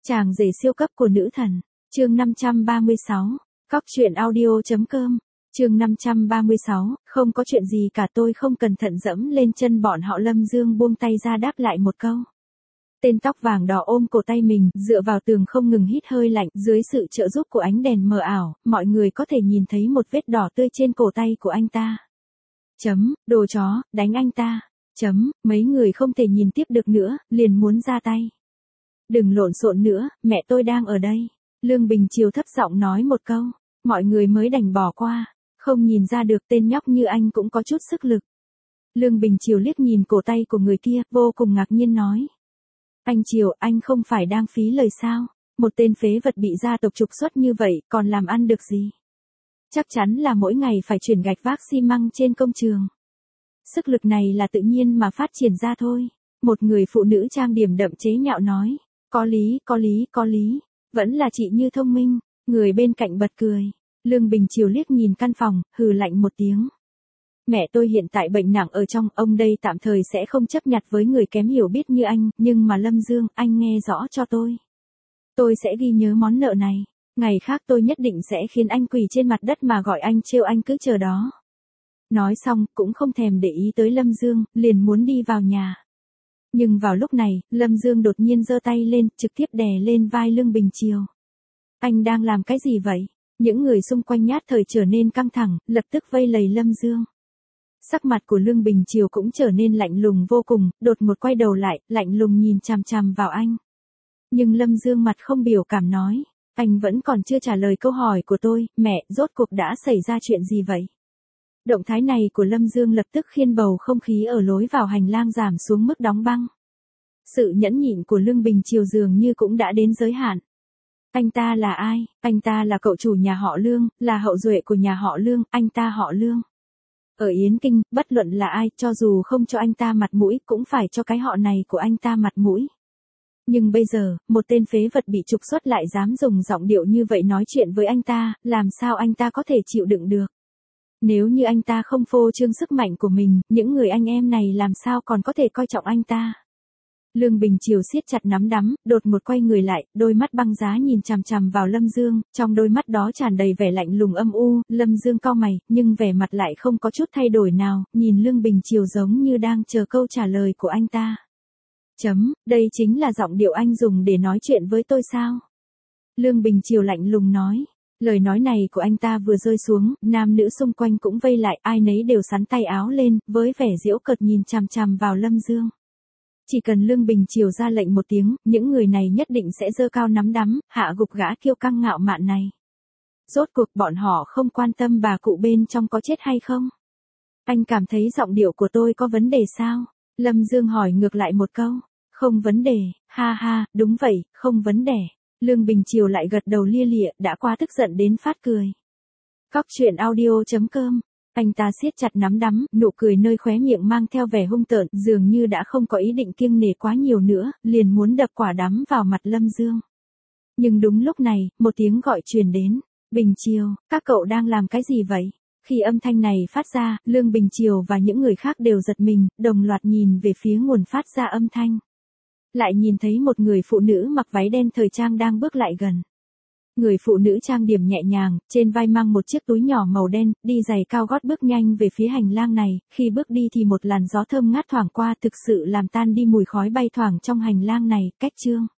Chàng rể siêu cấp của nữ thần. Chương 536. Cóc truyện audio.com. Chương 536, không có chuyện gì cả, tôi không cẩn thận dẫm lên chân bọn họ. Lâm Dương buông tay ra đáp lại một câu. Tên tóc vàng đỏ ôm cổ tay mình, dựa vào tường không ngừng hít hơi lạnh, dưới sự trợ giúp của ánh đèn mờ ảo, mọi người có thể nhìn thấy một vết đỏ tươi trên cổ tay của anh ta. Đồ chó, đánh anh ta. Mấy người không thể nhìn tiếp được nữa, liền muốn ra tay. Đừng lộn xộn nữa, mẹ tôi đang ở đây. Lương Bình Chiều thấp giọng nói một câu, mọi người mới đành bỏ qua. Không nhìn ra được tên nhóc như anh cũng có chút sức lực. Lương Bình Chiều liếc nhìn cổ tay của người kia, vô cùng ngạc nhiên nói. Anh Chiều, anh không phải đang phí lời sao? Một tên phế vật bị gia tộc trục xuất như vậy, còn làm ăn được gì? Chắc chắn là mỗi ngày phải chuyển gạch vác xi măng trên công trường. Sức lực này là tự nhiên mà phát triển ra thôi. Một người phụ nữ trang điểm đậm chế nhạo nói. Có lý. Vẫn là chị Như thông minh. Người bên cạnh bật cười. Lương Bình Chiều liếc nhìn căn phòng, hừ lạnh một tiếng. Mẹ tôi hiện tại bệnh nặng ở trong, ông đây tạm thời sẽ không chấp nhặt với người kém hiểu biết như anh, nhưng mà Lâm Dương, anh nghe rõ cho tôi. Tôi sẽ ghi nhớ món nợ này. Ngày khác tôi nhất định sẽ khiến anh quỳ trên mặt đất mà gọi anh trêu, anh cứ chờ đó. Nói xong, cũng không thèm để ý tới Lâm Dương, liền muốn đi vào nhà. Nhưng vào lúc này, Lâm Dương đột nhiên giơ tay lên, trực tiếp đè lên vai Lương Bình Chiều. Anh đang làm cái gì vậy? Những người xung quanh nhát thời trở nên căng thẳng, lập tức vây lầy Lâm Dương. Sắc mặt của Lương Bình Chiều cũng trở nên lạnh lùng vô cùng, đột ngột quay đầu lại, lạnh lùng nhìn chằm chằm vào anh. Nhưng Lâm Dương mặt không biểu cảm nói, anh vẫn còn chưa trả lời câu hỏi của tôi, mẹ, rốt cuộc đã xảy ra chuyện gì vậy? Động thái này của Lâm Dương lập tức khiến bầu không khí ở lối vào hành lang giảm xuống mức đóng băng. Sự nhẫn nhịn của Lương Bình Chiều dường như cũng đã đến giới hạn. Anh ta là ai? Anh ta là cậu chủ nhà họ Lương, là hậu duệ của nhà họ Lương, anh ta họ Lương. Ở Yến Kinh, bất luận là ai, cho dù không cho anh ta mặt mũi, cũng phải cho cái họ này của anh ta mặt mũi. Nhưng bây giờ, một tên phế vật bị trục xuất lại dám dùng giọng điệu như vậy nói chuyện với anh ta, làm sao anh ta có thể chịu đựng được? Nếu như anh ta không phô trương sức mạnh của mình, những người anh em này làm sao còn có thể coi trọng anh ta? Lương Bình Chiều siết chặt nắm đấm, đột ngột quay người lại, đôi mắt băng giá nhìn chằm chằm vào Lâm Dương, trong đôi mắt đó tràn đầy vẻ lạnh lùng âm u. Lâm Dương cau mày, nhưng vẻ mặt lại không có chút thay đổi nào, nhìn Lương Bình Chiều giống như đang chờ câu trả lời của anh ta. Đây chính là giọng điệu anh dùng để nói chuyện với tôi sao? Lương Bình Chiều lạnh lùng nói. Lời nói này của anh ta vừa rơi xuống, nam nữ xung quanh cũng vây lại, ai nấy đều xắn tay áo lên, với vẻ giễu cợt nhìn chằm chằm vào Lâm Dương. Chỉ cần Lương Bình Chiều ra lệnh một tiếng, những người này nhất định sẽ giơ cao nắm đấm, hạ gục gã kiêu căng ngạo mạn này. Rốt cuộc bọn họ không quan tâm bà cụ bên trong có chết hay không. Anh cảm thấy giọng điệu của tôi có vấn đề sao? Lâm Dương hỏi ngược lại một câu. Không vấn đề, ha, đúng vậy, không vấn đề. Lương Bình Chiều lại gật đầu lia lịa, đã quá tức giận đến phát cười. Cóc truyện audio.com. Anh ta siết chặt nắm đấm, nụ cười nơi khóe miệng mang theo vẻ hung tợn, dường như đã không có ý định kiêng nể quá nhiều nữa, liền muốn đập quả đấm vào mặt Lâm Dương. Nhưng đúng lúc này, một tiếng gọi truyền đến. Bình Chiều, các cậu đang làm cái gì vậy? Khi âm thanh này phát ra, Lương Bình Chiều và những người khác đều giật mình, đồng loạt nhìn về phía nguồn phát ra âm thanh. Lại nhìn thấy một người phụ nữ mặc váy đen thời trang đang bước lại gần. Người phụ nữ trang điểm nhẹ nhàng, trên vai mang một chiếc túi nhỏ màu đen, đi giày cao gót bước nhanh về phía hành lang này, khi bước đi thì một làn gió thơm ngát thoảng qua, thực sự làm tan đi mùi khói bay thoảng trong hành lang này. Cách chương